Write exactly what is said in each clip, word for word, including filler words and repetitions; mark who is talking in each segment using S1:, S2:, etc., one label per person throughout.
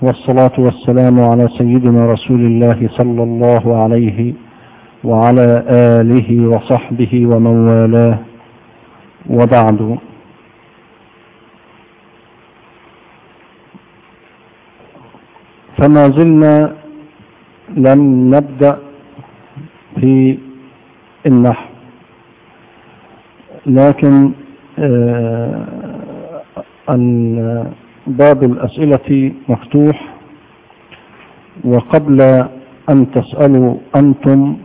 S1: والصلاة والسلام على سيدنا رسول الله صلى الله عليه وعلى آله وصحبه ومن والاه، وبعد. فما زلنا لم نبدأ في النحو، لكن باب الأسئلة مفتوح. وقبل أن تسألوا أنتم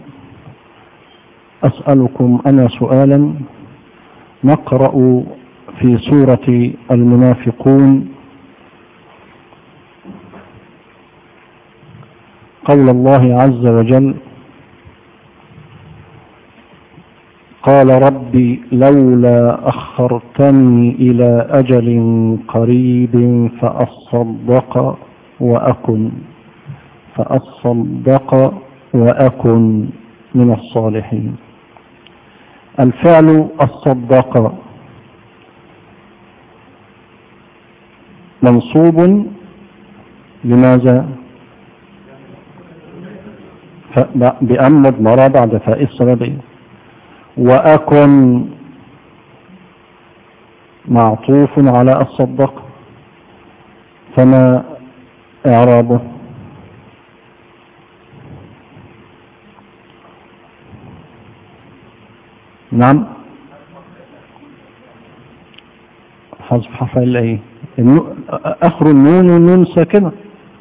S1: أسألكم أنا سؤالا. نقرأ في سورة المنافقون قول الله عز وجل: قال ربي لولا أخرتني إلى أجل قريب فأصدق وأكن فأصدق وأكن من الصالحين. الفعل الصدق منصوب لماذا؟ بأن مضمرة بعد فاء السببية. وأكن معطوف على الصدق، فما إعرابه؟ نعم، حذف حرف الايه، اخر النون والنون ساكنه.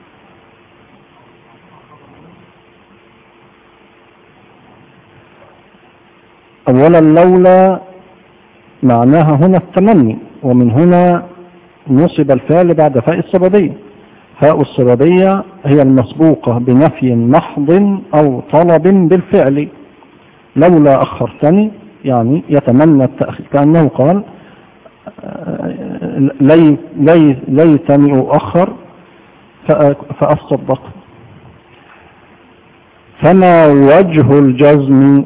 S1: اولا لولا معناها هنا التمني، ومن هنا نصب الفعل بعد فاء السببيه. فاء السببيه هي المسبوقه بنفي محض او طلب بالفعل. لولا أخرتني يعني يتمنى التأخير، كأنه قال لي لي ليتني أؤخر فأصدق. فما وجه الجزم؟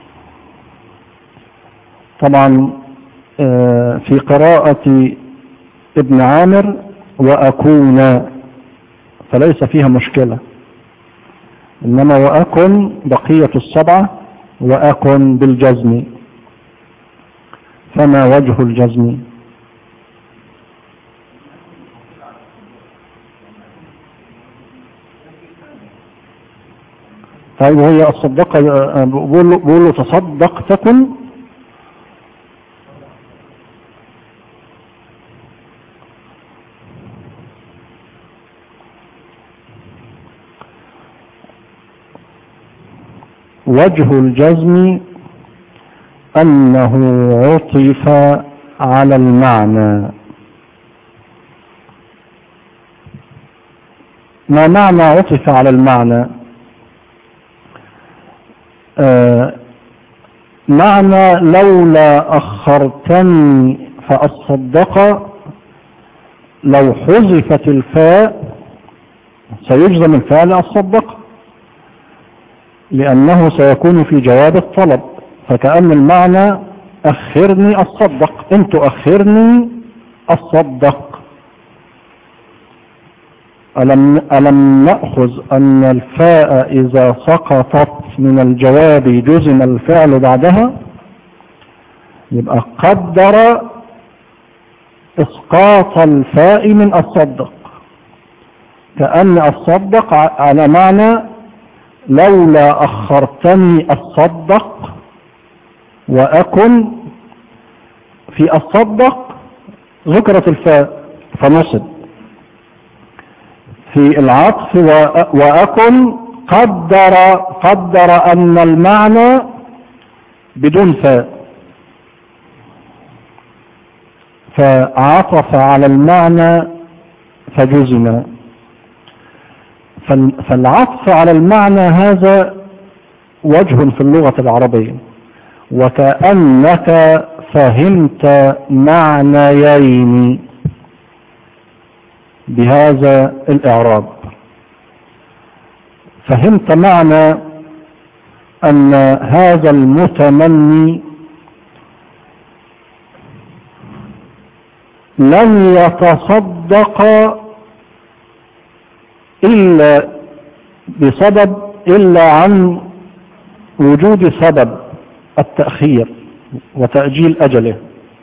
S1: طبعا في قراءة ابن عامر وأكون فليس فيها مشكلة، إنما وأكن بقية السبعة وأكن بالجزم. فما وجه الجزم؟ طيب هي الصدقة بقول له تصدق تكن. وجه الجزم أنه عطف على المعنى. ما معنى عطف على المعنى؟ آه معنى لولا أخرتني فأصدق، لو حذفت الفاء سيجزم الفعل أصدق، لأنه سيكون في جواب الطلب، فكأن المعنى أخرني أصدق، إن تؤخرني أصدق. ألم, ألم نأخذ أن الفاء إذا سقطت من الجواب جزم الفعل بعدها؟ يبقى قدر إسقاط الفاء من أصدق، كأن أصدق على معنى لولا أخرتني أصدق وأكن. في أصدق ذكرت الفاء فنصب، في العطف وأكن قدر قدر أن المعنى بدون فاء، فعطف على المعنى فجزم. فالعطف على المعنى هذا وجه في اللغة العربية، وكأنك فهمت معنيين بهذا الإعراب. فهمت معنى أن هذا المتمني لن يتصدق إلا بسبب إلا عن وجود سبب التأخير وتأجيل أجله.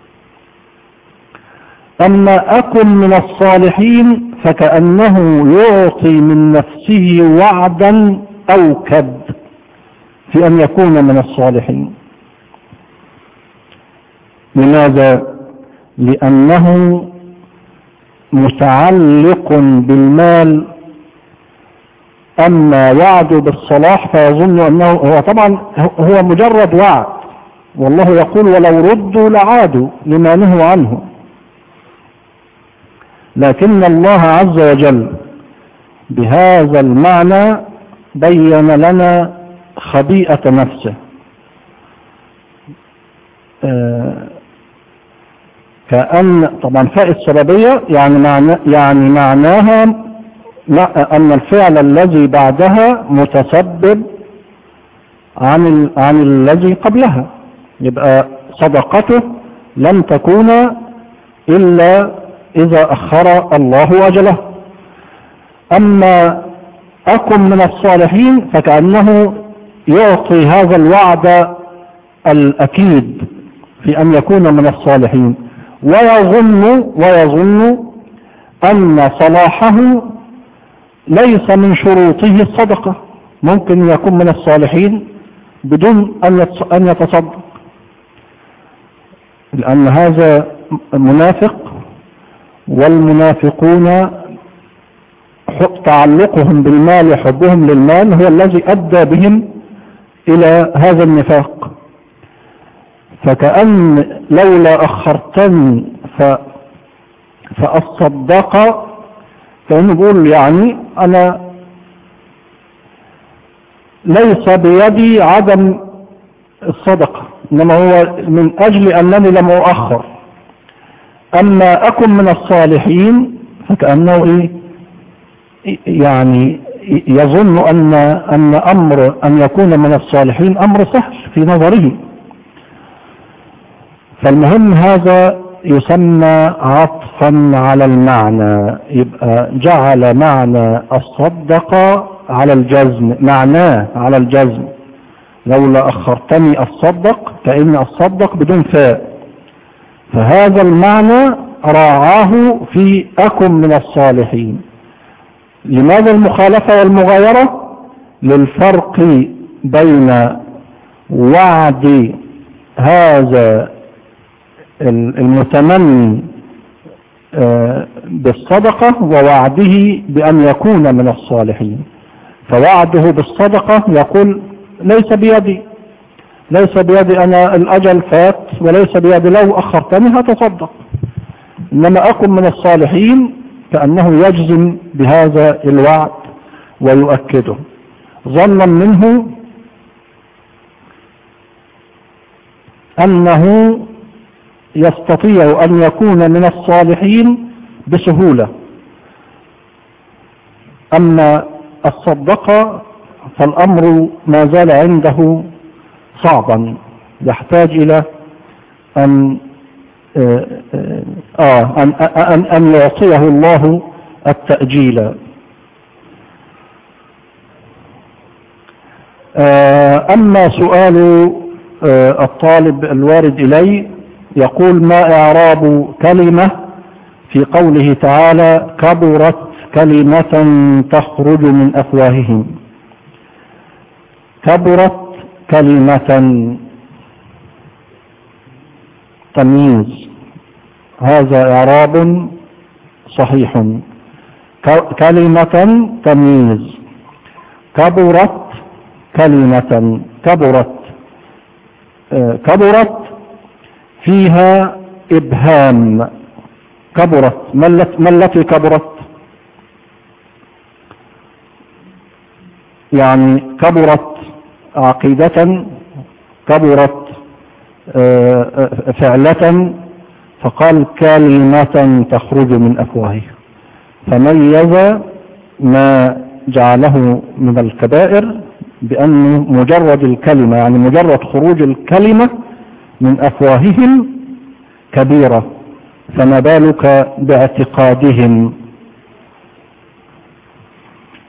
S1: أما أكن من الصالحين فكأنه يعطي من نفسه وعدا أوكد في أن يكون من الصالحين. لماذا؟ لأنه متعلق بالمال. أما وعده بالصلاح فيظن أنه هو طبعا هو مجرد وعد، والله يقول ولو ردوا لعادوا لما نهوا عنه. لكن الله عز وجل بهذا المعنى بين لنا خبيئة نفسه. آه كأن طبعا فاء السببية يعني, معنى يعني معناها أن الفعل الذي بعدها متسبب عن, عن الذي قبلها، يبقى صدقته لن تكون إلا إذا أخر الله أجله. أما أكن من الصالحين فكأنه يعطي هذا الوعد الأكيد في أن يكون من الصالحين، ويظن ويظن أن صلاحه ليس من شروطه الصدقة، ممكن يكون من الصالحين بدون أن يتصدق، لأن هذا منافق، والمنافقون تعلقهم بالمال وحبهم للمال هو الذي أدى بهم إلى هذا النفاق. فكأن لولا أخرتني فأصدق، كأنه يقول يعني أنا ليس بيدي عدم الصدقة، إنما هو من أجل أنني لم أؤخر. أما أكن من الصالحين فكأنه إيه يعني يظن أن أن أمر أن يكون من الصالحين أمر سهل في نظره. فالمهم هذا يسمى عطفا على المعنى، يبقى جعل معنى الصدقة على الجزم، معناه على الجزم. لولا أخرتني أصدق، كأن أصدق بدون فاء، فهذا المعنى راعاه في أكن من الصالحين. لماذا المخالفة والمغايرة؟ للفرق بين وعد هذا المتمني بالصدقة ووعده بأن يكون من الصالحين. فوعده بالصدقة يقول ليس بيدي ليس بيدي أنا الأجل فات، وليس بيدي لو أخرتني هتصدق. إنما أكن من الصالحين كأنه يجزم بهذا الوعد ويؤكده ظنا منه أنه يستطيع أن يكون من الصالحين بسهولة. أما الصدقة فالأمر ما زال عنده صعبا، يحتاج إلى أن آه آه أن, أن, أن يعطيه الله التأجيل. آه أما سؤال آه الطالب الوارد إلي، يقول ما إعراب كلمة في قوله تعالى كبرت كلمة تخرج من أفواههم؟ كبرت كلمة تمييز، هذا إعراب صحيح. كلمة تمييز، كبرت كلمة، كبرت آه كبرت فيها إبهام. كبرت ما التي كبرت؟ يعني كبرت عقيدة، كبرت فعلة، فقال كلمة تخرج من أفواهه، فميز ما جعله من الكبائر بأنه مجرد الكلمة، يعني مجرد خروج الكلمة من أفواههم كبيرة، فما بالك باعتقادهم.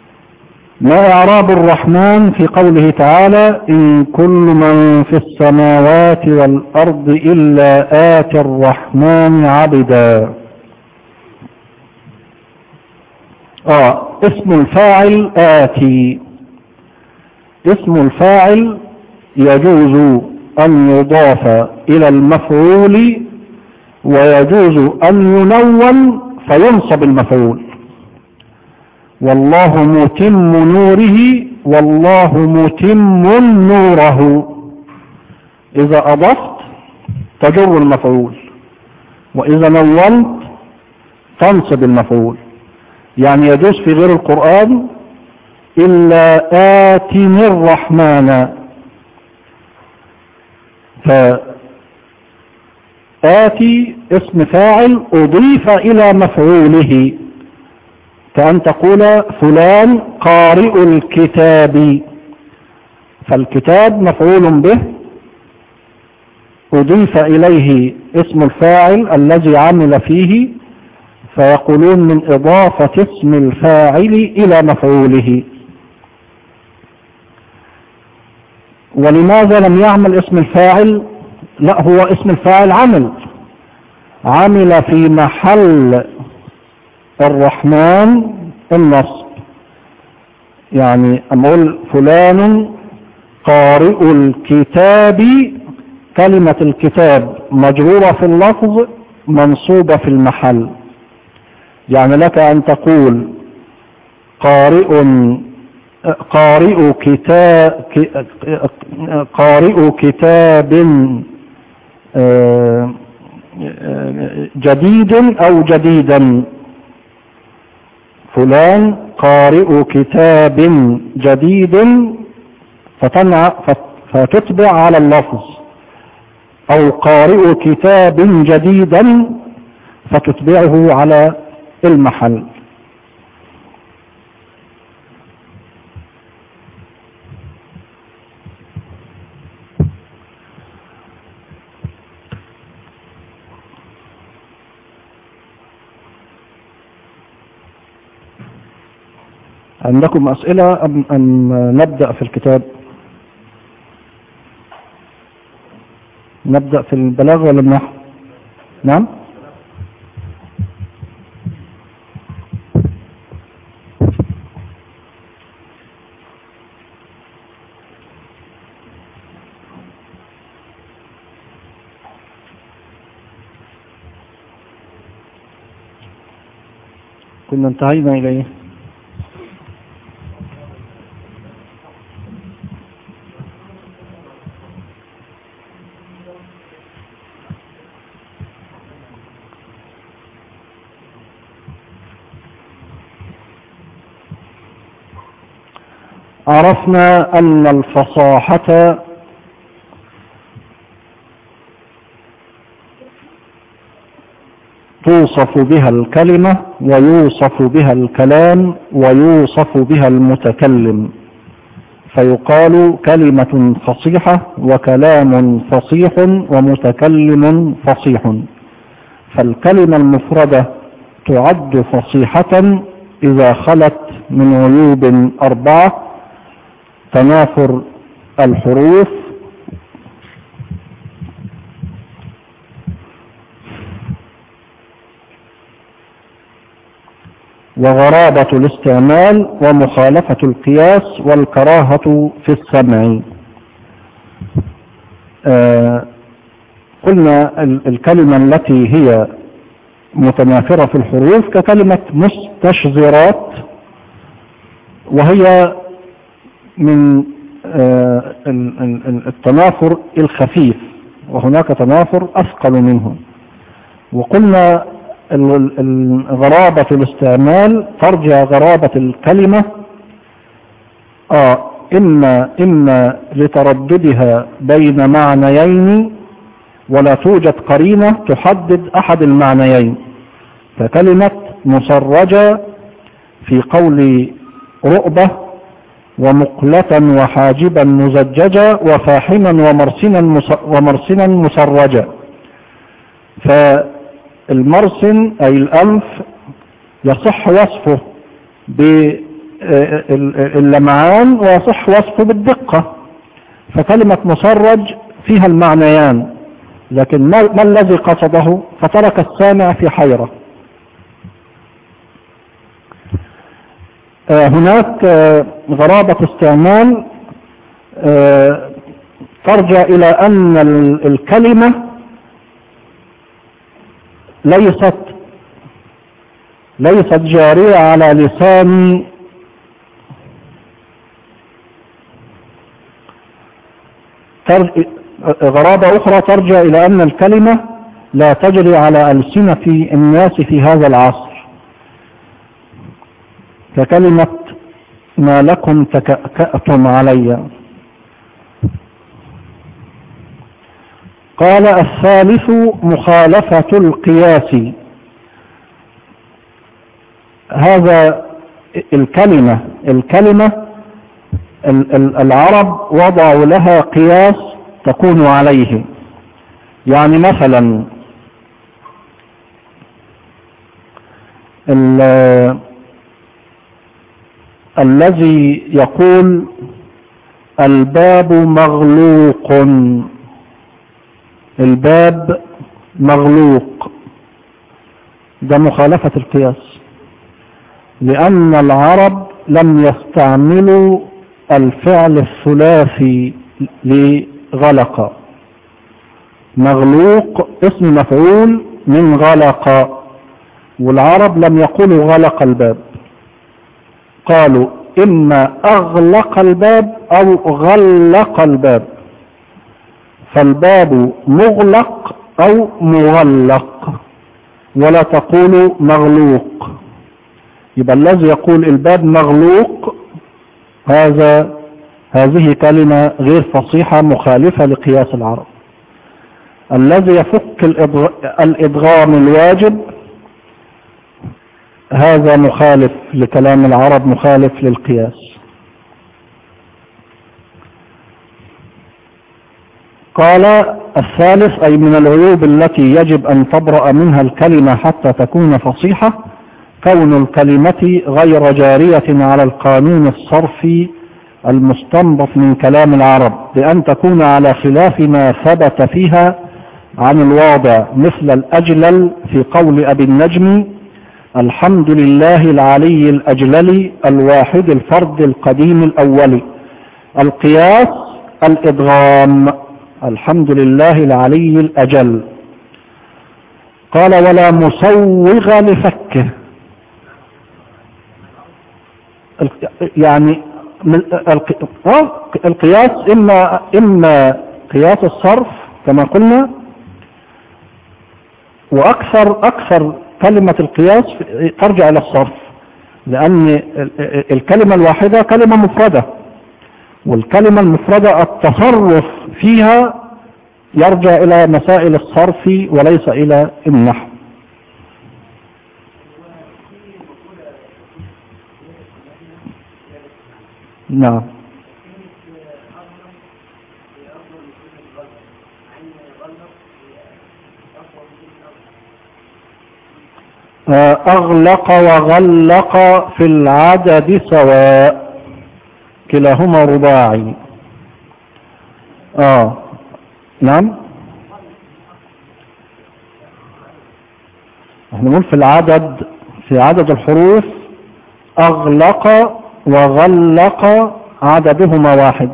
S1: ما إعراب الرحمن في قوله تعالى إن كل من في السماوات والأرض إلا آتي الرحمن عبدا؟ آه اسم الفاعل آتي. اسم الفاعل يجوز أن يضاف إلى المفعول ويجوز أن ينون فينصب المفعول. والله متم نوره والله متم نوره، إذا أضفت تجر المفعول، وإذا نونت تنصب المفعول. يعني يجوز في غير القرآن إلا آتني الرحمن، فآتي اسم فاعل أضيف إلى مفعوله، كأن تقول فلان قارئ الكتاب، فالكتاب مفعول به أضيف إليه اسم الفاعل الذي عمل فيه، فيقولون من إضافة اسم الفاعل إلى مفعوله. ولماذا لم يعمل اسم الفاعل؟ لا، هو اسم الفاعل عمل عمل في محل الرحمن النصب. يعني أما أقول فلان قارئ الكتاب، كلمة الكتاب مجرورة في اللفظ منصوبة في المحل. يعني لك أن تقول قارئ قارئ كتاب قارئ كتاب جديد أو جديدا، فلان قارئ كتاب جديد فتتبع على اللفظ، أو قارئ كتاب جديدا فتتبعه على المحل. عندكم أسئلة أم أن نبدأ في الكتاب؟ نبدأ في البلاغة ولا النحو؟ نعم. كنا انتهينا إليه. عرفنا أن الفصاحة توصف بها الكلمة ويوصف بها الكلام ويوصف بها المتكلم، فيقال كلمة فصيحة وكلام فصيح ومتكلم فصيح. فالكلمة المفردة تعد فصيحة إذا خلت من عيوب أربعة: تنافر الحروف، وغرابة الاستعمال، ومخالفة القياس، والكراهة في السمع. آه قلنا الكلمة التي هي متنافرة في الحروف ككلمة مستشذرات، وهي من آه التنافر الخفيف، وهناك تنافر أثقل منه. وقلنا غرابة الاستعمال ترجع غرابة الكلمة آه إما, إما لترددها بين معنيين ولا توجد قرينة تحدد أحد المعنيين، فكلمة مسرجة في قول رؤبة، ومقلة وحاجبا مزججة، وفاحما ومرسنا ومرسنا مسرجة. فالمرسن أي الأنف يصح وصفه اللمعان ويصح وصفه بالدقة. فكلمة مسرج فيها المعنيان، لكن ما, ما الذي قصده؟ فترك السامع في حيرة. هناك غرابة استعمال ترجع إلى أن الكلمة ليست ليست جارية على لسان غرابة أخرى ترجع إلى أن الكلمة لا تجري على ألسنة الناس في هذا العصر، ككلمة ما لكم تكأكأتم علي. قال الثالث مخالفة القياس. هذا الكلمة الكلمة العرب وضعوا لها قياس تكون عليه. يعني مثلا الذي يقول الباب مغلوق، الباب مغلوق، ده مخالفة القياس، لأن العرب لم يستعملوا الفعل الثلاثي لغلق. مغلوق اسم مفعول من غلق، والعرب لم يقولوا غلق الباب، قالوا إما أغلق الباب أو غلق الباب، فالباب مغلق أو مغلق، ولا تقولوا مغلوق. يبقى الذي يقول الباب مغلوق هذا هذه كلمة غير فصيحة مخالفة لقياس العرب. الذي يفك الإدغام الواجب هذا مخالف لكلام العرب، مخالف للقياس. قال الثالث أي من العيوب التي يجب أن تبرأ منها الكلمة حتى تكون فصيحة كون الكلمة غير جارية على القانون الصرفي المستنبط من كلام العرب، بأن تكون على خلاف ما ثبت فيها عن الواضع، مثل الأجلل في قول أبي النجم الحمد لله العلي الأجلل الواحد الفرد القديم الأول. القياس الإدغام، الحمد لله العلي الأجل. قال ولا مسوغ لفكه، يعني القياس إما, إما قياس الصرف كما قلنا، وأكثر أكثر كلمة القياس ترجع إلى الصرف، لأن الكلمة الواحدة كلمة مفردة، والكلمة المفردة التصرف فيها يرجع إلى مسائل الصرف وليس إلى النحو. نعم. أغلق وغلق في العدد سواء، كلاهما رباعي. آه نعم، احنا نقول في العدد، في عدد الحروف أغلق وغلق عددهما واحد،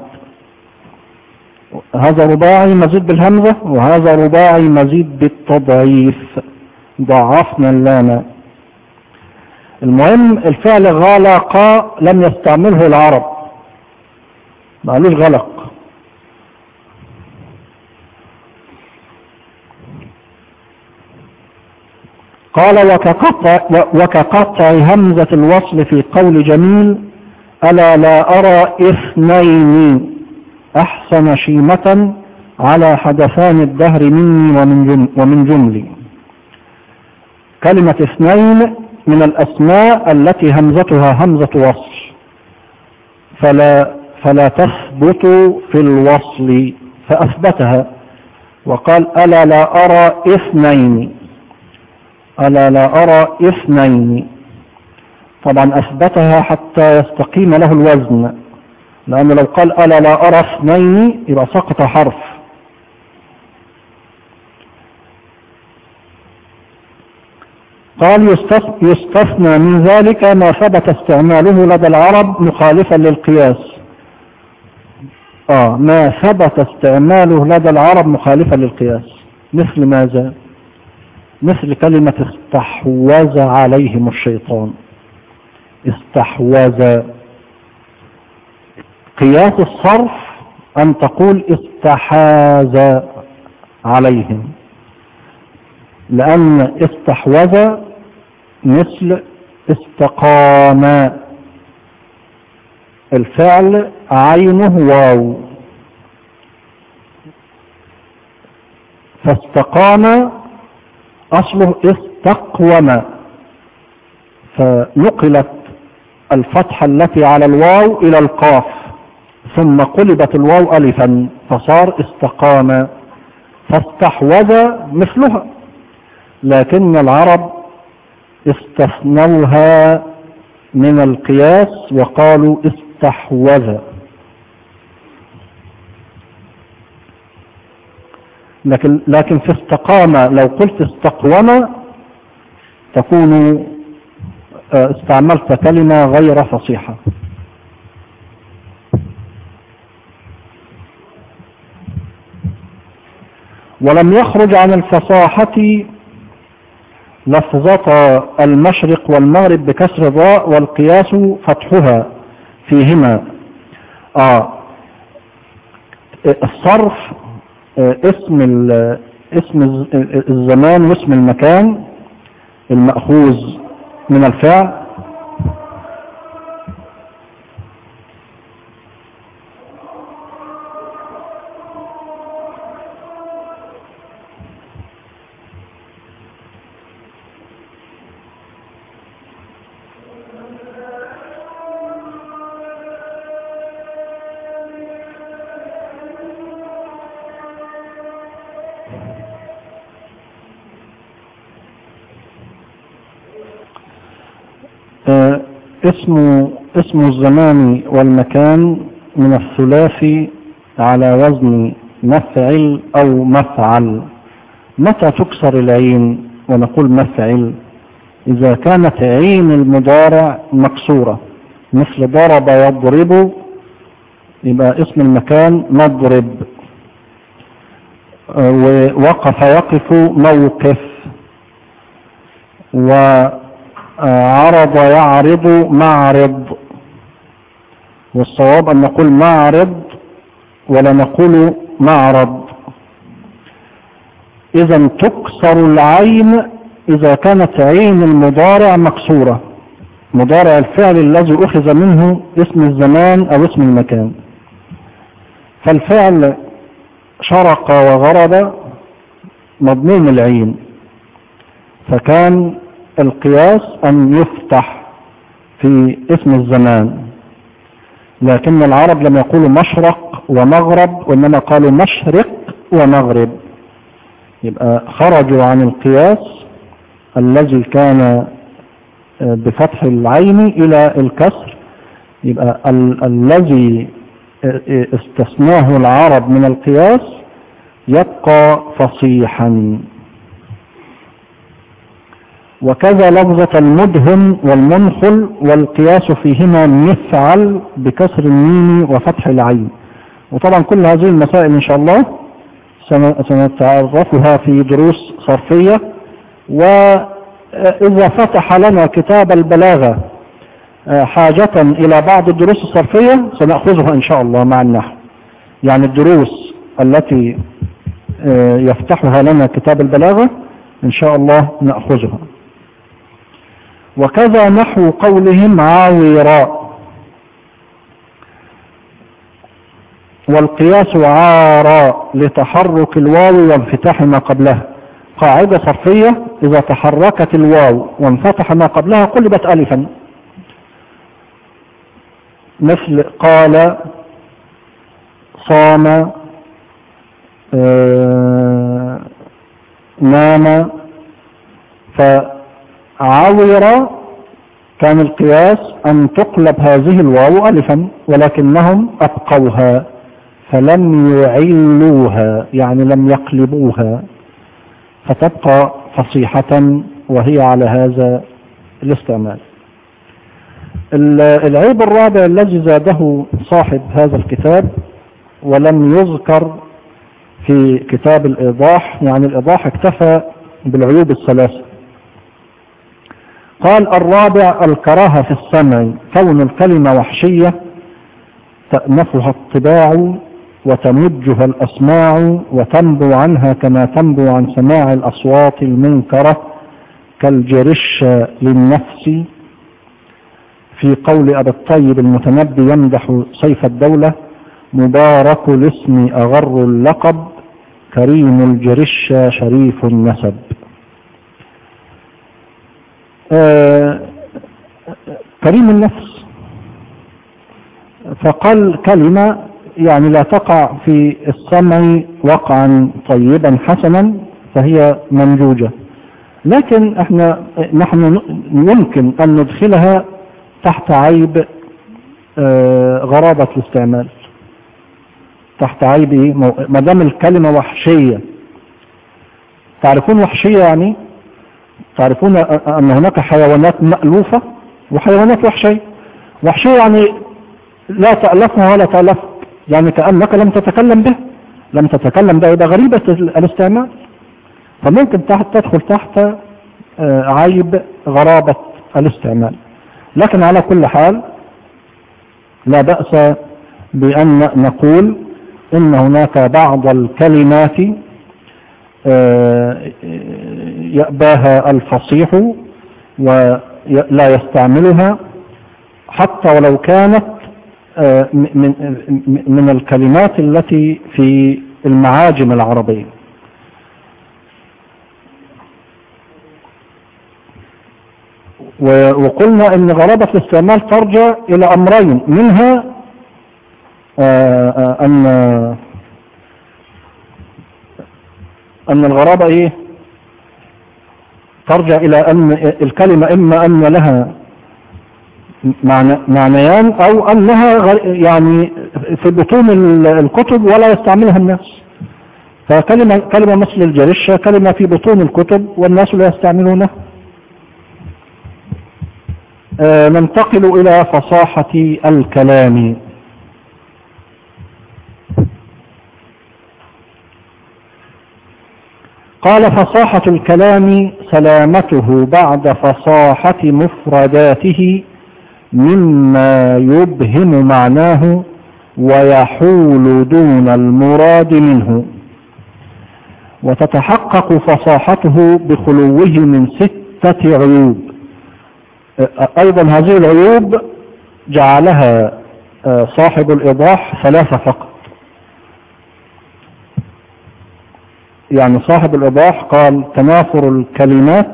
S1: هذا رباعي مزيد بالهمزة، وهذا رباعي مزيد بالتضعيف، ضعفنا اللام. المهم الفعل غلق لم يستعمله العرب، ما قالوش غلق. قال وكقطع, وكقطع همزة الوصل في قول جميل ألا لا أرى اثنين أحسن شيمة على حدثان الدهر مني ومن, جم ومن جملي. كلمة اثنين من الأسماء التي همزتها همزة وصل، فلا, فلا تثبت في الوصل، فأثبتها وقال ألا لا أرى اثنين، ألا لا أرى اثنين. طبعا أثبتها حتى يستقيم له الوزن، لأنه لو قال ألا لا أرى اثنين يبقى سقط حرف. قال يستثنى من ذلك ما ثبت استعماله لدى العرب مخالفا للقياس. آه ما ثبت استعماله لدى العرب مخالفا للقياس. مثل ماذا؟ مثل كلمة استحوذ عليهم الشيطان. استحوذ. قياس الصرف أن تقول استحاذ عليهم، لأن استحوذ مثل استقام، الفعل عينه واو، فاستقام أصله استقوم، فنقلت الفتحة التي على الواو إلى القاف، ثم قلبت الواو ألفا فصار استقام. فاستحوذ مثلها، لكن العرب استثنوها من القياس وقالوا استحوذ. لكن لكن في استقام لو قلت استقوم تكون استعملت كلمة غير فصيحة. ولم يخرج عن الفصاحة لفظة المشرق والمغرب بكسر الراء والقياس فتحها فيهما. آه الصرف اسم اسم الزمان واسم المكان المأخوذ من الفعل، اسم اسم الزمان والمكان من الثلاثي على وزن مفعل أو مفعل. متى تكسر العين ونقول مفعل؟ إذا كانت عين المضارع مكسورة، مثل ضرب يضرب، يبقى اسم المكان مضرب. ووقف يقف موقف، و عرض يعرض معرض. والصواب أن نقول معرض ولا نقول معرض. إذا تكسر العين إذا كانت عين المضارع مكسورة، مضارع الفعل الذي أخذ منه اسم الزمان أو اسم المكان. فالفعل شرق وغرب مضموم العين، فكان القياس أن يفتح في اسم الزمان. لكن العرب لم يقولوا مشرق ومغرب، وإنما قالوا مشرق ومغرب. يبقى خرجوا عن القياس الذي كان بفتح العين إلى الكسر. يبقى ال الذي استثناه العرب من القياس يبقى فصيحا. وكذا لفظة المدهن والمنخل، والقياس فيهما مفعل بكسر الميم وفتح العين. وطبعا كل هذه المسائل إن شاء الله سنتعرفها في دروس صرفية. وإذا فتح لنا كتاب البلاغة حاجة إلى بعض الدروس الصرفية سنأخذها إن شاء الله مع النحو. يعني الدروس التي يفتحها لنا كتاب البلاغة إن شاء الله نأخذها. وكذا نحو قولهم عاوراء، والقياس عاراء لتحرك الواو وانفتاح ما قبلها. قاعدة صرفية: إذا تحركت الواو وانفتح ما قبلها قلبت ألفا. مثل قال، صام، آه، نام. فعاور كان القياس أن تقلب هذه الواو ألفا، ولكنهم أبقوها فلم يعلوها، يعني لم يقلبوها، فتبقى فصيحة وهي على هذا الاستعمال. العيب الرابع الذي زاده صاحب هذا الكتاب ولم يذكر في كتاب الإيضاح، يعني الإيضاح اكتفى بالعيوب الثلاثة. قال: الرابع الكراهة في السمع، كون الكلمة وحشية تأنفها الطباع وتمجها الأسماع وتنبو عنها كما تنبو عن سماع الأصوات المنكرة كالجرش للنفس، في قول أبي الطيب المتنبي يمدح سيف الدولة: مبارك الاسم أغر اللقب كريم الجرش شريف النسب. آه كريم النفس، فقال كلمة يعني لا تقع في السمع وقعا طيبا حسنا فهي منجوجة، لكن احنا نحن يمكن أن ندخلها تحت عيب آه غرابة الاستعمال، تحت عيب ايه؟ ما دام الكلمة وحشية. تعرفون وحشية يعني؟ تعرفون أن هناك حيوانات مألوفة وحيوانات وحشية. وحشية يعني لا تألفها ولا تألف، يعني كأنك لم تتكلم به، لم تتكلم به، يبقى غريبة الاستعمال، فممكن تحت تدخل تحت عيب غرابة الاستعمال. لكن على كل حال لا بأس بأن نقول إن هناك بعض الكلمات يأباها الفصيح ولا يستعملها حتى ولو كانت من الكلمات التي في المعاجم العربية. وقلنا ان غرابة الاستعمال ترجع الى امرين، منها ان ان الغرابة ايه؟ ترجع الى ان الكلمة اما ان لها معنيان او انها يعني في بطون الكتب ولا يستعملها الناس. فكلمة كلمة مثل الجرشة كلمة في بطون الكتب والناس لا يستعملونها. آه ننتقل الى فصاحة الكلام. قال: فصاحة الكلام سلامته بعد فصاحة مفرداته مما يبهم معناه ويحول دون المراد منه، وتتحقق فصاحته بخلوه من ستة عيوب. أيضا هذه العيوب جعلها صاحب الإيضاح ثلاثة فقط. يعني صاحب الإيضاح قال: تنافر الكلمات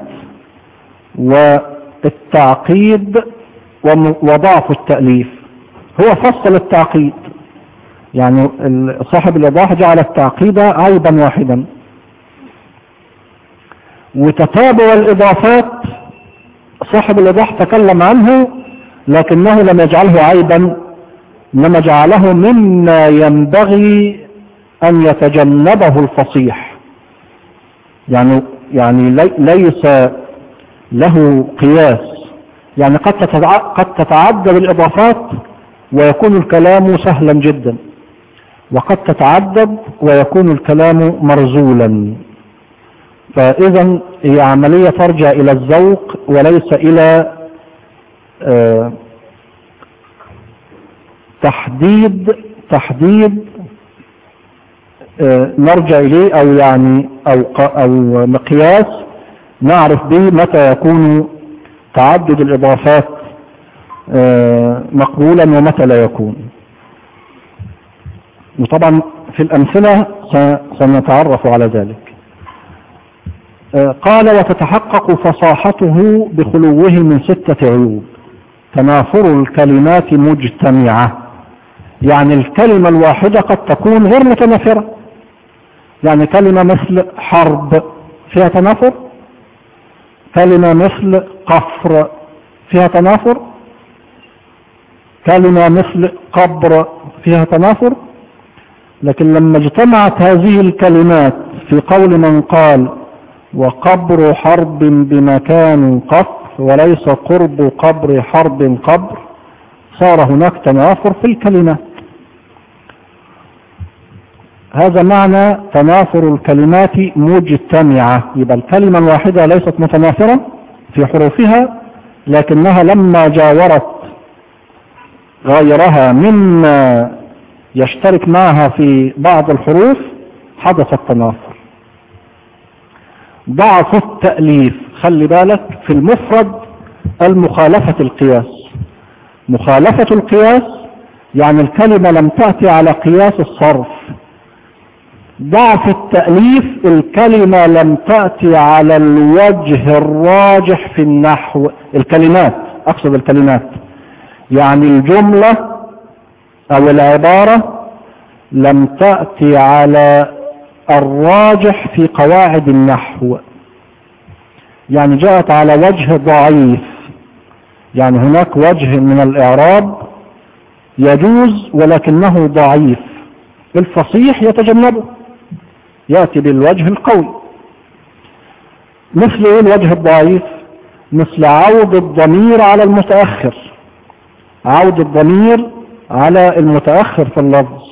S1: والتعقيد وضعف التأليف. هو فصل التعقيد، يعني صاحب الإيضاح جعل التعقيد عيبا واحدا. وتتابع الإضافات صاحب الإيضاح تكلم عنه لكنه لم يجعله عيبا، إنما جعله مما ينبغي أن يتجنبه الفصيح. يعني يعني ليس له قياس، يعني قد قد تتعدد الإضافات ويكون الكلام سهلا جدا، وقد تتعدد ويكون الكلام مرزولا. فإذا هي عملية ترجع إلى الذوق وليس إلى آه تحديد تحديد آه نرجع إليه، أو يعني أو أو مقياس نعرف به متى يكون تعدد الإضافات آه مقبولا ومتى لا يكون. وطبعا في الأمثلة سنتعرف على ذلك. قال: وتتحقق فصاحته بخلوه من ستة عيوب. تنافر الكلمات مجتمعة، يعني الكلمة الواحدة قد تكون غير متنافرة. يعني كلمة مثل حرب فيها تنافر، كلمة مثل قفر فيها تنافر؟ كلمة مثل قبر فيها تنافر؟ لكن لما اجتمعت هذه الكلمات في قول من قال وقبر حرب بمكان قبر وليس قرب قبر حرب قبر، صار هناك تنافر في الكلمات. هذا معنى تنافر الكلمات مجتمعة. يبقى الكلمة الواحدة ليست متنافرة في حروفها، لكنها لما جاورت غيرها مما يشترك معها في بعض الحروف حدث التنافر. ضعف التأليف، خلي بالك في المفرد المخالفة القياس. مخالفة القياس يعني الكلمة لم تأتي على قياس الصرف. ضعف التأليف الكلمة لم تأتي على الوجه الراجح في النحو. الكلمات، أقصد الكلمات، يعني الجملة أو العبارة لم تأتي على الراجح في قواعد النحو، يعني جاءت على وجه ضعيف. يعني هناك وجه من الإعراب يجوز ولكنه ضعيف، الفصيح يتجنبه، يأتي بالوجه القوي. مثل ايه الوجه الضعيف؟ مثل عود الضمير على المتأخر. عود الضمير على المتأخر في اللفظ.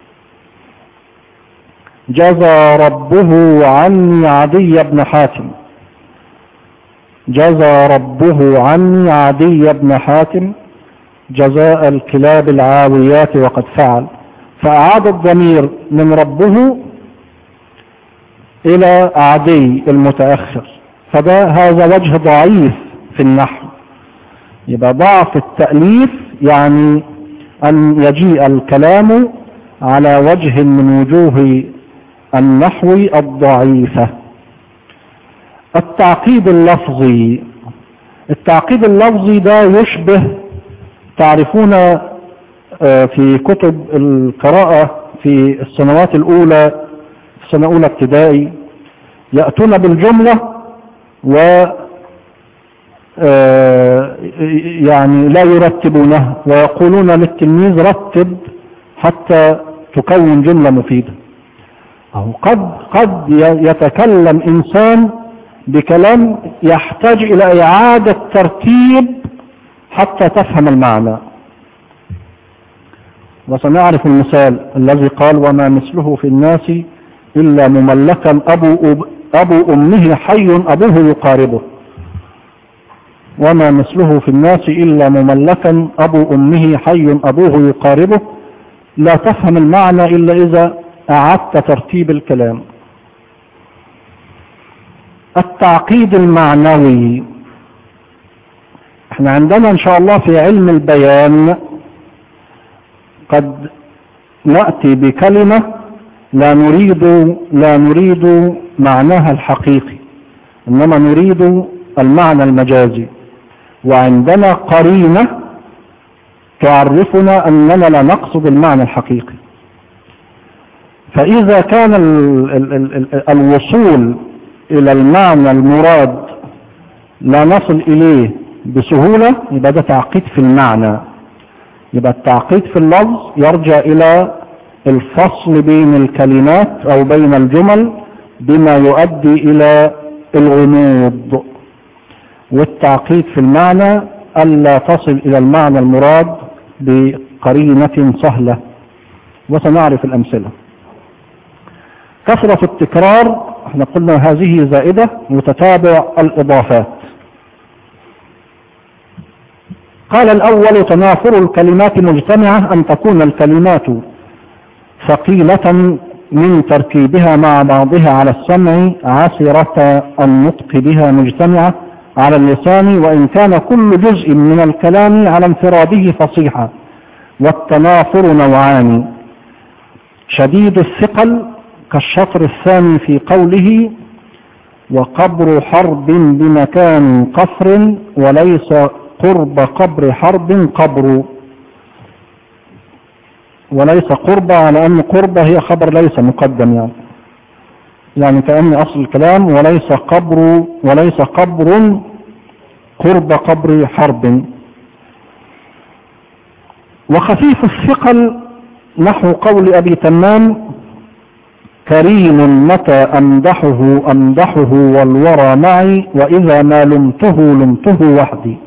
S1: جزى ربه عني عدي بن حاتم. جزى ربه عني عدي بن حاتم جزاء الكلاب العاويات وقد فعل. فأعاد الضمير من ربه إلى عدي المتأخر، فده هذا وجه ضعيف في النحو. يبقى ضعف التأليف يعني أن يجيء الكلام على وجه من وجوه النحو الضعيفة. التعقيد اللفظي، التعقيد اللفظي ده يشبه، تعرفون في كتب القراءة في السنوات الأولى، في سنة أولى ابتدائي، يأتون بالجملة و يعني لا يرتبونها ويقولون للتلميذ رتب حتى تكون جملة مفيدة. أو قد قد يتكلم إنسان بكلام يحتاج إلى إعادة ترتيب حتى تفهم المعنى. وسنعرف المثال الذي قال وما مثله في الناس إلا مملكا أبو, أبو أمه حي أبوه يقاربه. وما مثله في الناس إلا مملكا أبو أمه حي أبوه يقاربه. لا تفهم المعنى إلا إذا أعدت ترتيب الكلام. التعقيد المعنوي، احنا عندنا ان شاء الله في علم البيان قد نأتي بكلمة لا نريد لا نريد معناها الحقيقي، انما نريد المعنى المجازي، وعندنا قرينة تعرفنا اننا لا نقصد المعنى الحقيقي. فاذا كان ال ال ال الوصول الى المعنى المراد لا نصل اليه بسهولة، يبقى ده تعقيد في المعنى. يبقى التعقيد في اللفظ يرجع الى الفصل بين الكلمات او بين الجمل بما يؤدي الى الغموض. والتعقيد في المعنى الا تصل الى المعنى المراد بقرينة سهلة، وسنعرف الامثلة. كثرة التكرار، احنا قلنا هذه زائدة، وتتابع الإضافات. قال الأول تنافر الكلمات مجتمعة أن تكون الكلمات ثقيلة من تركيبها مع بعضها على السمع، عسرة النطق بها مجتمعة على اللسان، وإن كان كل جزء من الكلام على انفراده فصيحة. والتنافر نوعان: شديد الثقل كالشطر الثاني في قوله وقبر حرب بمكان قفر وليس قرب قبر حرب قبر. وليس قرب على أن قرب هي خبر ليس مقدم، يعني يعني كأن أصل الكلام وليس قبر وليس قبر قرب قبر حرب. وخفيف الثقل نحو قول أبي تمام: كريم متى أمدحه أمدحه والورى معي، وإذا ما لمته لمته وحدي.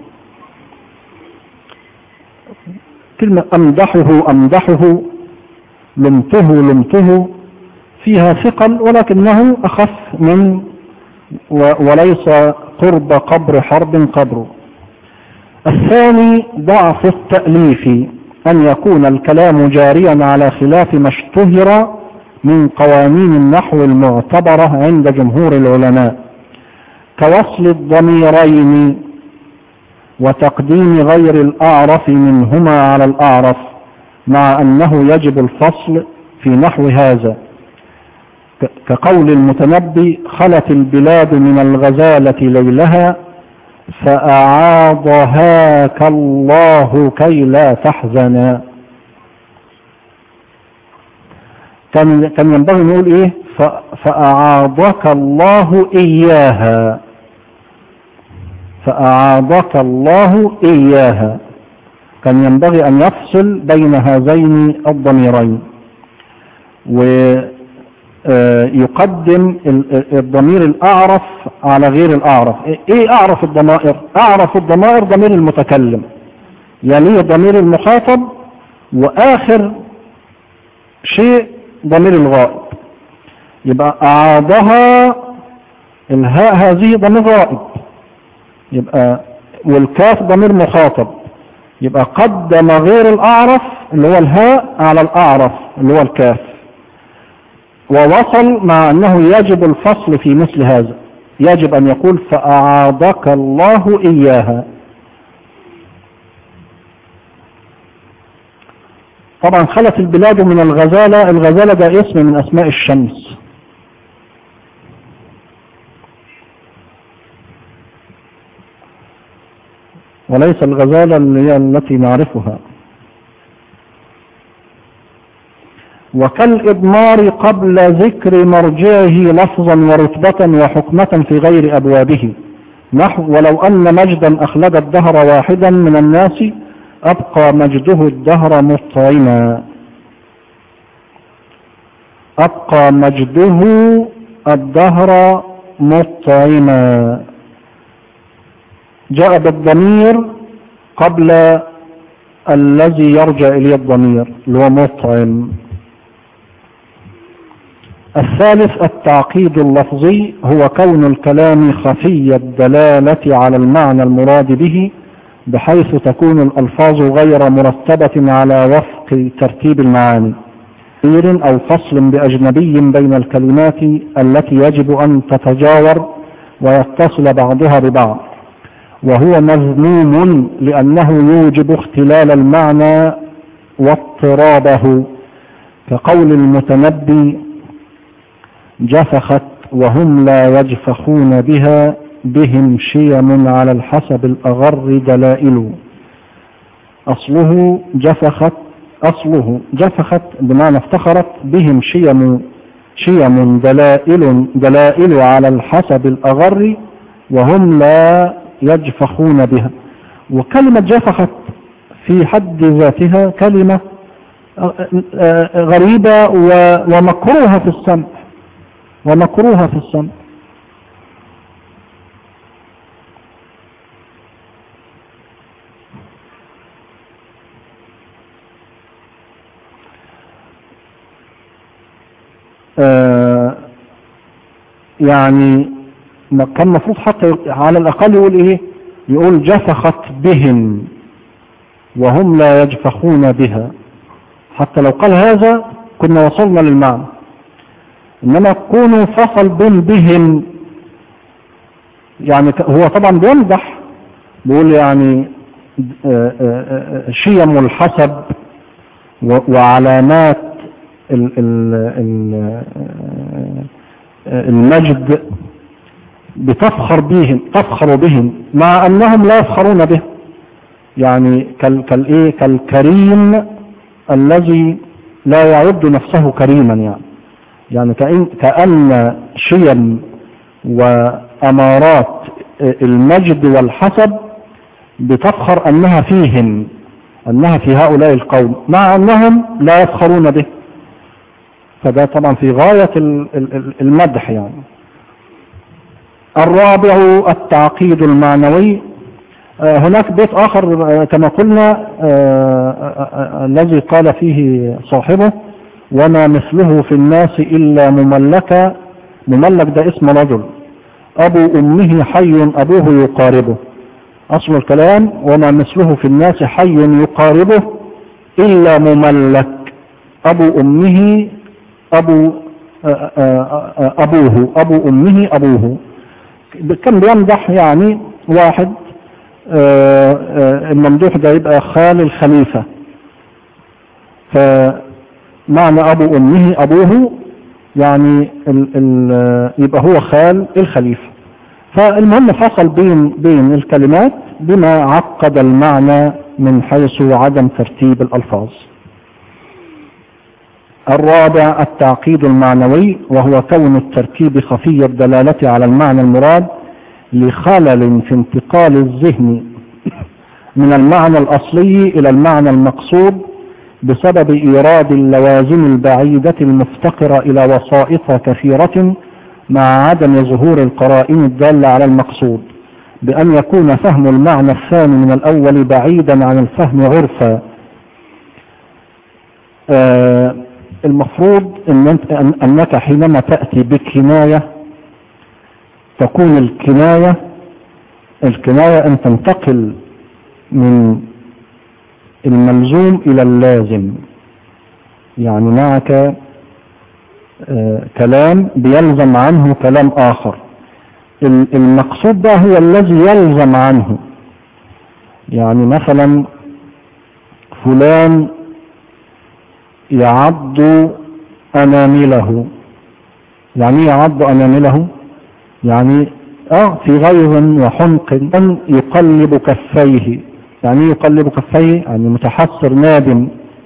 S1: كلمة أمدحه أمدحه لمته لمته فيها ثقل، ولكنه أخف من وليس قرب قبر حرب قبره. الثاني ضعف التأليف، أن يكون الكلام جاريا على خلاف ما اشتهر من قوانين النحو المعتبرة عند جمهور العلماء، كوصل الضميرين وتقديم غير الأعرف منهما على الأعرف، مع أنه يجب الفصل في نحو هذا، كقول المتنبي: خلت البلاد من الغزالة ليلها فأعاضهاك الله كي لا تحزنا. كان كان ينبغي نقول ايه؟ فأعاضك الله إياها، فأعاضك الله إياها. كان ينبغي أن يفصل بين هذين الضميرين، ويقدم الضمير الأعرف على غير الأعرف. ايه أعرف الضمائر؟ أعرف الضمائر ضمير المتكلم، يعني ضمير المخاطب، وآخر شيء ضمير الغائب. يبقى أعاضها الهاء هذه ضمير غائب، يبقى والكاف ضمير مخاطب، يبقى قدم غير الأعرف اللي هو الهاء على الأعرف اللي هو الكاف، ووصل مع أنه يجب الفصل في مثل هذا، يجب أن يقول فأعاضك الله إياها. طبعا خلت البلاد من الغزالة، الغزالة ده اسم من أسماء الشمس، وليس الغزالة اللي هي التي نعرفها. وكالإضمار قبل ذكر مرجعه لفظا ورتبة وحكمة في غير أبوابه، نحو: ولو أن مجدا أخلد الدهر واحدا من الناس أبقى مجده الدهر مطعما. أبقى مجده الدهر مطعما جاء بالضمير قبل الذي يرجع إليه الضمير اللي هو مطعم. الثالث التعقيد اللفظي، هو كون الكلام خفي الدلالة على المعنى المراد به، بحيث تكون الألفاظ غير مرتبة على وفق ترتيب المعاني، أو فصل بأجنبي بين الكلمات التي يجب أن تتجاور ويتصل بعضها ببعض، وهو مذموم لأنه يوجب اختلال المعنى واضطرابه، كقول المتنبي: جفخت وهم لا يجفخون بها بهم شيم على الحسب الأغر دلائل. أصله جفخت أصله جفخت بمعنى افتخرت، بهم شيم شيم دلائل دلائل على الحسب الأغر وهم لا يجفخون بها. وكلمة جفخت في حد ذاتها كلمة غريبة ومكروهة في السمع ومكروهة في السمع. آه يعني كان المفروض حتى على الأقل يقول إيه؟ يقول جفخت بهم وهم لا يجفخون بها. حتى لو قال هذا كنا وصلنا للمعنى، إنما كونه فصل بين بهم، يعني هو طبعا بيمدح، بيقول يعني شيم الحسب وعلامات المجد بتفخر بهم تفخر بهم مع أنهم لا يفخرون به، يعني كالإيه كالكريم الذي لا يعد نفسه كريما، يعني يعني كأن, كأن شيم وأمارات المجد والحسب بتفخر أنها فيهم، أنها في هؤلاء القوم، مع أنهم لا يفخرون به. فده طبعا في غاية المدح يعني. الرابع التعقيد المعنوي. هناك بيت آخر كما قلنا الذي قال فيه صاحبه: وما مثله في الناس إلا مملكة. مملك ده اسم رجل، أبو أمه حي أبوه يقاربه. أصل الكلام: وما مثله في الناس حي يقاربه إلا مملك، أبو أمه أبو أبوه أبو أمه أبوه. كان بيمدح يعني واحد الممدوح ده يبقى خال الخليفة، فمعنى أبو أمه أبوه يعني ال ال يبقى هو خال الخليفة. فالمهم فصل بين بين الكلمات بما عقد المعنى من حيث عدم ترتيب الألفاظ. الرابع التعقيد المعنوي، وهو كون التركيب خفي الدلالة على المعنى المراد لخلل في انتقال الذهن من المعنى الأصلي إلى المعنى المقصود بسبب إيراد اللوازم البعيدة المفتقرة إلى وسائط كثيرة مع عدم ظهور القرائن الدالة على المقصود، بأن يكون فهم المعنى الثاني من الأول بعيدا عن الفهم عرفا. آه المفروض إن أنك حينما تأتي بكناية تكون الكناية الكناية أن تنتقل من الملزوم إلى اللازم، يعني معك آه كلام بيلزم عنه كلام آخر، المقصود ده هو الذي يلزم عنه. يعني مثلا فلان يعض أنامله. يعني يعض أنامله يعني اه في غيظ وحنق. يقلب كفيه، يعني يقلب كفيه يعني متحسر نادم.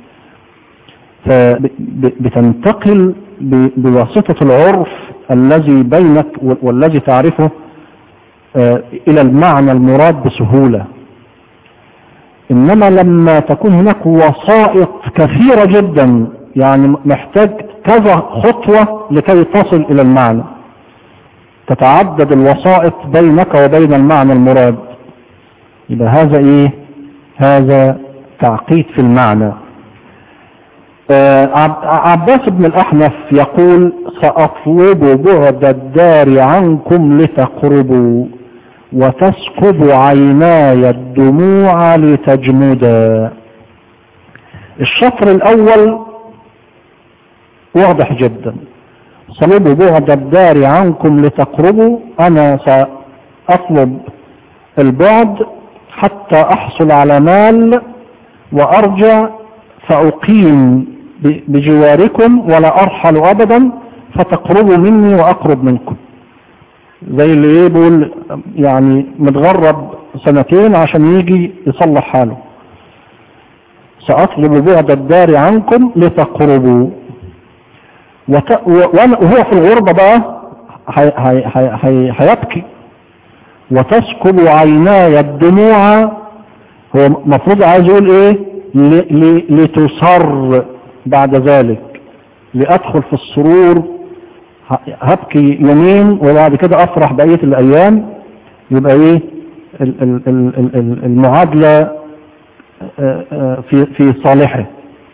S1: فبتنتقل بواسطة العرف الذي بينك والذي تعرفه آه إلى المعنى المراد بسهولة. إنما لما تكون هناك وسائط كثيرة جدا، يعني محتاج كذا خطوة لكي تصل إلى المعنى، تتعدد الوسائط بينك وبين المعنى المراد، يبقى هذا إيه؟ هذا تعقيد في المعنى. آه عباس بن الأحنف يقول: سأطلب بعد الدار عنكم لتقربوا وتسكب عيناي الدموع لتجمدا. الشطر الأول واضح جدا: صلب بعد الدار عنكم لتقربوا، أنا سأطلب البعد حتى أحصل على مال وأرجع فأقيم بجواركم ولا أرحل أبدا، فتقربوا مني وأقرب منكم. زي اللي يقول يعني متغرب سنتين عشان يجي يصلح حاله. سأطلب بعد الدار عنكم لتقربوا. وت... وهو في الغربة بقى هيبكي. وتسكب عيناي الدموع، هو مفروض عايز يقول ايه؟ ل... ل... لتصر بعد ذلك، لأدخل في السرور، هبكي يومين وبعد كده أفرح بقية الأيام. يبقى ايه المعادلة في في صالحه.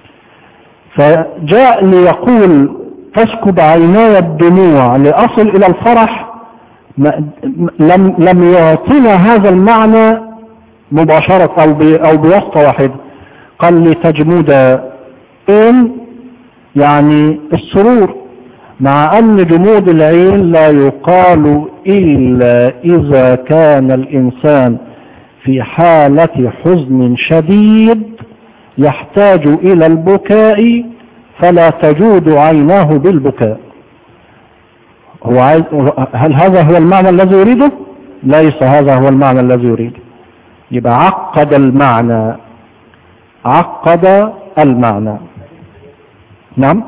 S1: فجاء ليقول تسكب عيناي الدموع لأصل إلى الفرح، لم لم يعطينا هذا المعنى مباشرة أو أو بواسطة واحدة. قال لتجمد إن يعني السرور، مع أن جمود العين لا يقال إلا إذا كان الإنسان في حالة حزن شديد يحتاج إلى البكاء فلا تجود عيناه بالبكاء. هو عايز، هل هذا هو المعنى الذي يريده؟ ليس هذا هو المعنى الذي يريده. يبقى عقد المعنى، عقد المعنى. نعم.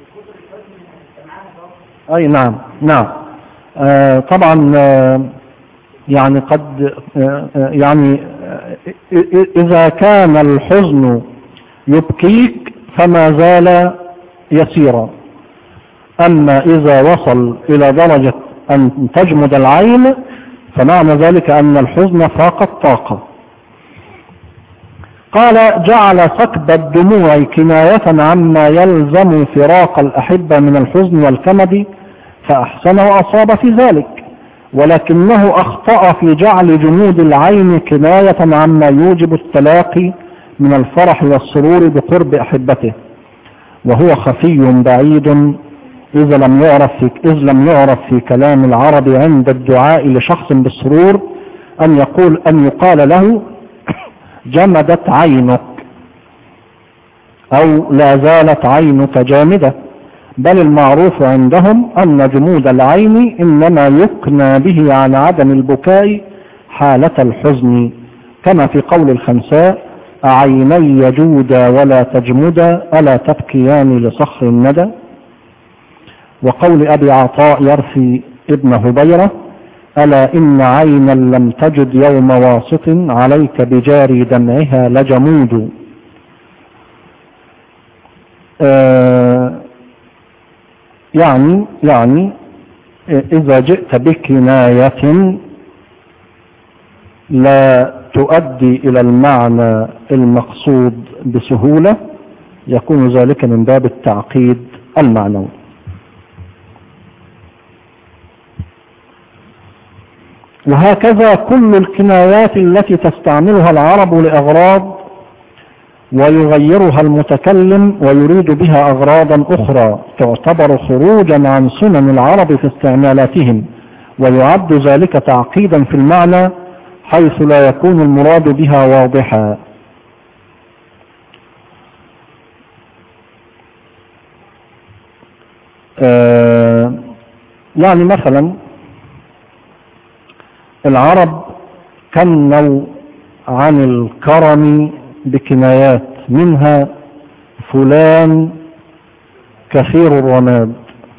S1: أي نعم نعم. آه طبعا آه يعني قد آه يعني آه إذا كان الحزن يبكيك فما زال يسيرا، أما إذا وصل إلى درجة أن تجمد العين فمعنى ذلك أن الحزن فاق الطاقة. قال جعل سكب الدموع كناية عما يلزم فراق الأحبة من الحزن والكمد، فأحسن وأصاب في ذلك، ولكنه أخطأ في جعل جمود العين كناية عما يوجب التلاقي من الفرح والسرور بقرب أحبته، وهو خفي بعيد إذا لم يعرف في إذ لم يعرف في كلام العرب عند الدعاء لشخص بالسرور أن يقول أن يقال له جمدت عينك أو لا زالت عينك جامدة، بل المعروف عندهم أن جمود العين إنما يكنى به على عدم البكاء حالة الحزن، كما في قول الخنساء أعيني جودا ولا تجمدا ألا تبكيان لصخر الندى، وقول أبي عطاء يرثي ابن هبيرة ألا إن عينا لم تجد يوم واسط عليك بجاري دمعها لجمود. آه يعني يعني إذا جئت بكناية لا تؤدي إلى المعنى المقصود بسهولة يكون ذلك من باب التعقيد المعنوي. وهكذا كل الكنايات التي تستعملها العرب لأغراض ويغيرها المتكلم ويريد بها أغراضا أخرى تعتبر خروجا عن سنن العرب في استعمالاتهم، ويعد ذلك تعقيدا في المعنى حيث لا يكون المراد بها واضحا. آه يعني مثلا العرب كنوا عن الكرم بكنايات، منها فلان كثير الرماد،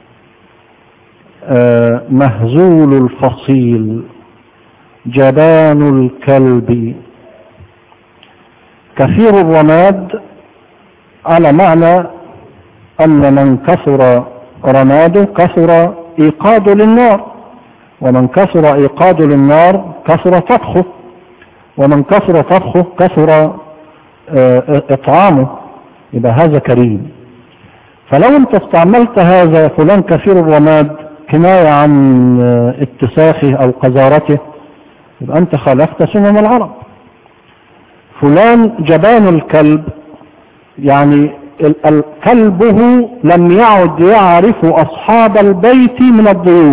S1: آه مهزول الفصيل، جبان الكلب. كثير الرماد على معنى أن من كثر رماده كثر إيقاده للنار، ومن كثر إيقاده للنار كثر طبخه، ومن كثر طبخه كثر إطعامه، يبقى هذا كريم. فلو انت استعملت هذا فلان كثير الرماد كناية عن اتساخه أو قذارته يبقى أنت خالفت سنن العرب. فلان جبان الكلب يعني كلبه لم يعد يعرف أصحاب البيت من الضيوف،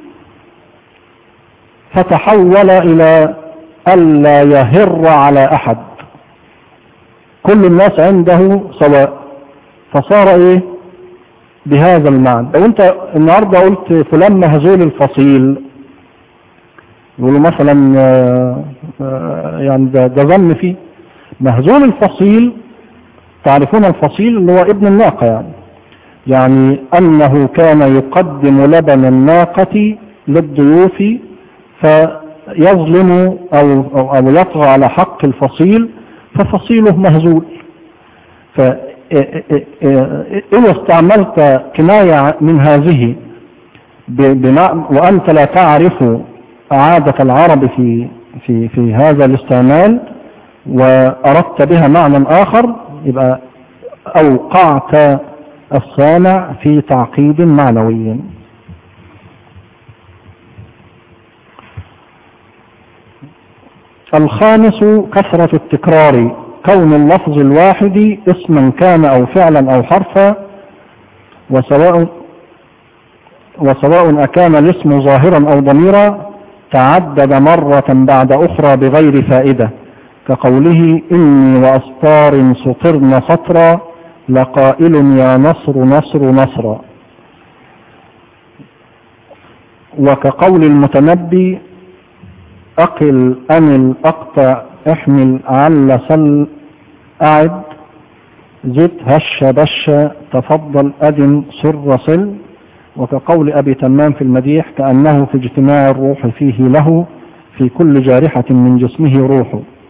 S1: فتحول إلى ألا يهر على أحد، كل الناس عنده سواء، فصار إيه بهذا المعنى. لو أنت النهاردة قلت فلان مهزول الفصيل، يقولوا مثلا يعني ده, ده ظن فيه مهزول الفصيل. تعرفون الفصيل اللي هو ابن الناقة، يعني يعني أنه كان يقدم لبن الناقة للضيوف فيظلم أو, أو, أو يطغى على حق الفصيل ففصيله مهزول. فإذا استعملت كناية من هذه وأنت لا تعرف عادة العرب في, في, في هذا الاستعمال وأردت بها معنى آخر يبقى أوقعت الصانع في تعقيد معنوي. الخامس كثرة التكرار، كون اللفظ الواحد اسما كان أو فعلا أو حرفا، وسواء وسواء أكان الاسم ظاهرا أو ضميرا تعدد مرة بعد أخرى بغير فائدة، كقوله إني وأسطار سطرن سطرا لقائل يا نصر نصر نصرا، وكقول المتنبي أقل أمل أقطع احمل عل سل أعد زد هش بش تفضل أدن سر صل. وكقول أبي تمام في المديح كأنه في اجتماع الروح فيه له في كل جارحة من جسمه روح.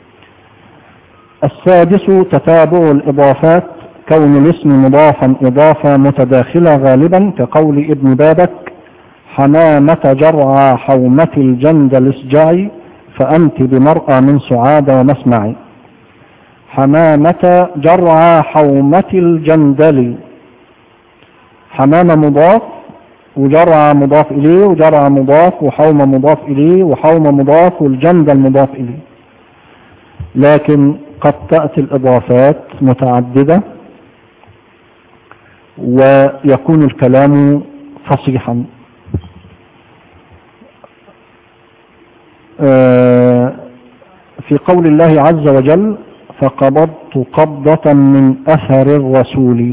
S1: السادس تتابع الإضافات كون الاسم مضافا إضافة متداخلة غالبا كقول ابن بابك حمامة جرعى حومة الجندل اسجعي فأنت بمرأى من سعاد ومسمعي. حمامة جرعى حومة الجندل، حمامة مضاف وجرعى مضاف إليه وجرعى مضاف وحومة مضاف إليه وحومة مضاف والجندل مضاف إليه. لكن قد تأتي الإضافات متعددة ويكون الكلام فصيحا. في قول الله عز وجل فقبضت قبضة من أثر الرسول،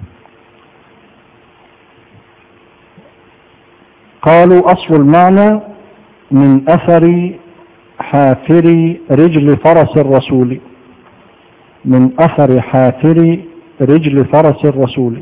S1: قالوا أصل المعنى من أثر حافر رجل فرس الرسول، من أثر حافر رجل فرس الرسول.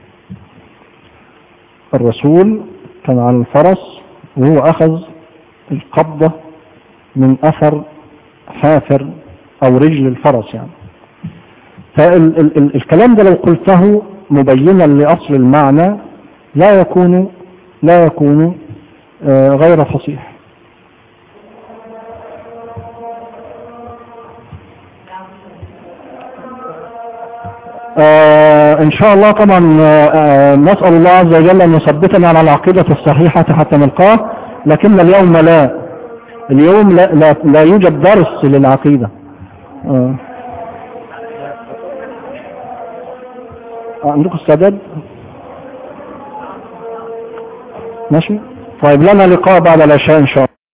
S1: الرسول كان على الفرس وهو أخذ القبضة من أثر حافر أو رجل الفرس يعني. فالكلام ده لو قلته مبينا لأصل المعنى لا يكون لا يكون غير فصيح. آه إن شاء الله طبعا آه نسأل الله عز وجل أن يثبتنا على العقيدة الصحيحة حتى نلقاه، لكن اليوم لا اليوم لا, لا, لا يوجد درس للعقيدة. آه. عندكم استعداد؟ ماشي. طيب لنا لقاء بعد العشاء إن شاء الله.